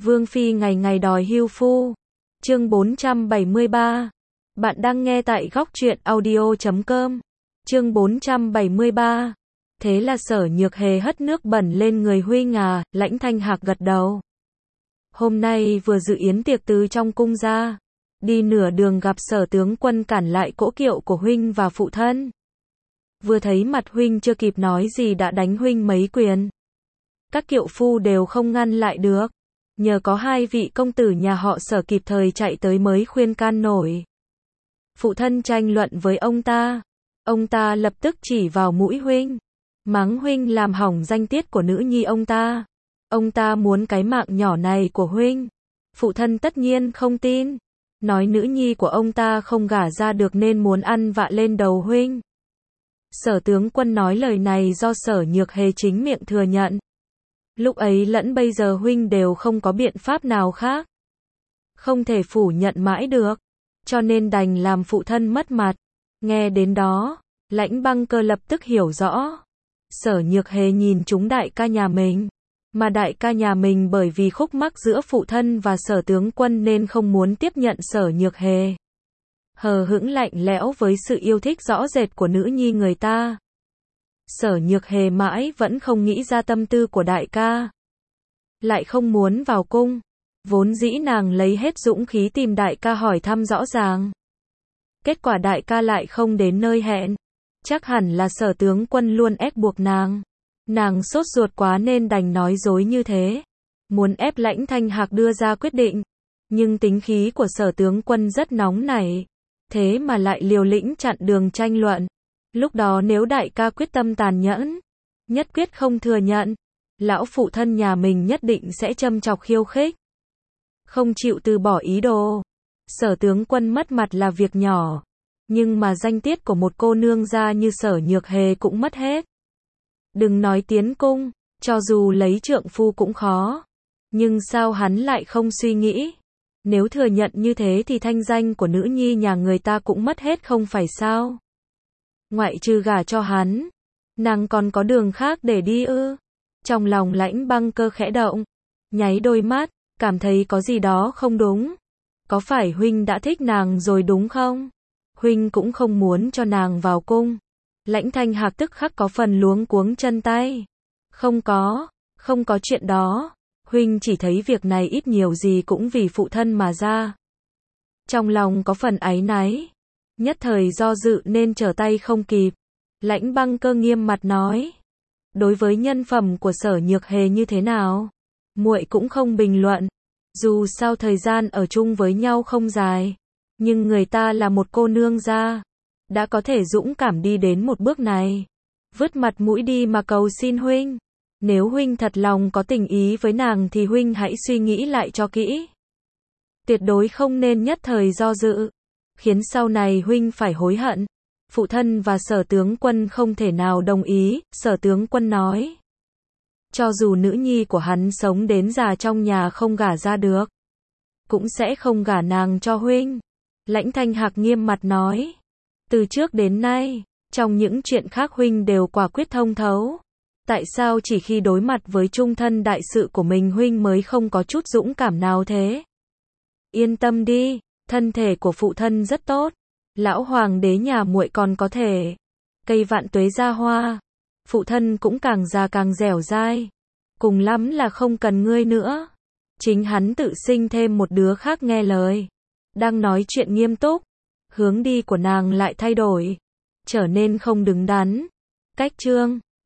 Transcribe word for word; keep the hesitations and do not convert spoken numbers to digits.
Vương Phi ngày ngày đòi hưu phu. Chương bốn trăm bảy mươi ba. Bạn đang nghe tại góc truyện audio chấm com. Chương bốn trăm bảy mươi ba. Thế là Sở Nhược Hề hất nước bẩn lên người huynh à, Lãnh Thanh Hạc gật đầu. Hôm nay vừa dự yến tiệc từ trong cung ra, đi nửa đường gặp Sở tướng quân cản lại cỗ kiệu của huynh và phụ thân. Vừa thấy mặt huynh chưa kịp nói gì đã đánh huynh mấy quyền. Các kiệu phu đều không ngăn lại được. Nhờ có hai vị công tử nhà họ Sở kịp thời chạy tới mới khuyên can nổi. Phụ thân tranh luận với ông ta. Ông ta lập tức chỉ vào mũi huynh. Mắng huynh làm hỏng danh tiết của nữ nhi ông ta. Ông ta muốn cái mạng nhỏ này của huynh. Phụ thân tất nhiên không tin. Nói nữ nhi của ông ta không gả ra được nên muốn ăn vạ lên đầu huynh. Sở tướng quân nói lời này do Sở Nhược Hề chính miệng thừa nhận. Lúc ấy lẫn bây giờ huynh đều không có biện pháp nào khác. Không thể phủ nhận mãi được. Cho nên đành làm phụ thân mất mặt. Nghe đến đó, Lãnh Băng Cơ lập tức hiểu rõ. Sở Nhược Hề nhìn chúng đại ca nhà mình. Mà đại ca nhà mình bởi vì khúc mắc giữa phụ thân và Sở tướng quân nên không muốn tiếp nhận Sở Nhược Hề. Hờ hững lạnh lẽo với sự yêu thích rõ rệt của nữ nhi người ta. Sở Nhược Hề mãi vẫn không nghĩ ra tâm tư của đại ca. Lại không muốn vào cung. Vốn dĩ nàng lấy hết dũng khí tìm đại ca hỏi thăm rõ ràng. Kết quả đại ca lại không đến nơi hẹn. Chắc hẳn là Sở tướng quân luôn ép buộc nàng. Nàng sốt ruột quá nên đành nói dối như thế. Muốn ép Lãnh Thanh Hạc đưa ra quyết định. Nhưng tính khí của Sở tướng quân rất nóng nảy. Thế mà lại liều lĩnh chặn đường tranh luận. Lúc đó nếu đại ca quyết tâm tàn nhẫn, nhất quyết không thừa nhận, lão phụ thân nhà mình nhất định sẽ châm chọc khiêu khích. Không chịu từ bỏ ý đồ. Sở tướng quân mất mặt là việc nhỏ. Nhưng mà danh tiết của một cô nương gia như Sở Nhược Hề cũng mất hết. Đừng nói tiến cung, cho dù lấy trượng phu cũng khó. Nhưng sao hắn lại không suy nghĩ? Nếu thừa nhận như thế thì thanh danh của nữ nhi nhà người ta cũng mất hết không phải sao? Ngoại trừ gả cho hắn, nàng còn có đường khác để đi ư? Trong lòng Lãnh Băng Cơ khẽ động, nháy đôi mắt, cảm thấy có gì đó không đúng. Có phải huynh đã thích nàng rồi đúng không? Huynh cũng không muốn cho nàng vào cung. Lãnh Thanh Hạc tức khắc có phần luống cuống chân tay. Không có, không có chuyện đó. Huynh chỉ thấy việc này ít nhiều gì cũng vì phụ thân mà ra. Trong lòng có phần áy náy. Nhất thời do dự nên trở tay không kịp. Lãnh Băng Cơ nghiêm mặt nói. Đối với nhân phẩm của Sở Nhược Hề như thế nào? Muội cũng không bình luận. Dù sao thời gian ở chung với nhau không dài. Nhưng người ta là một cô nương gia. Đã có thể dũng cảm đi đến một bước này. Vứt mặt mũi đi mà cầu xin huynh. Nếu huynh thật lòng có tình ý với nàng thì huynh hãy suy nghĩ lại cho kỹ. Tuyệt đối không nên nhất thời do dự. Khiến sau này huynh phải hối hận. Phụ thân và Sở tướng quân không thể nào đồng ý, Sở tướng quân nói. Cho dù nữ nhi của hắn sống đến già trong nhà không gả ra được, cũng sẽ không gả nàng cho huynh. Lãnh Thanh Hạc nghiêm mặt nói. Từ trước đến nay, trong những chuyện khác huynh đều quả quyết thông thấu. Tại sao chỉ khi đối mặt với trung thân đại sự của mình huynh mới không có chút dũng cảm nào thế? Yên tâm đi, thân thể của phụ thân rất tốt. Lão hoàng đế nhà muội còn có thể. Cây vạn tuế ra hoa. Phụ thân cũng càng già càng dẻo dai. Cùng lắm là không cần ngươi nữa. Chính hắn tự sinh thêm một đứa khác nghe lời. Đang nói chuyện nghiêm túc. Hướng đi của nàng lại thay đổi. Trở nên không đứng đắn. Cách chương.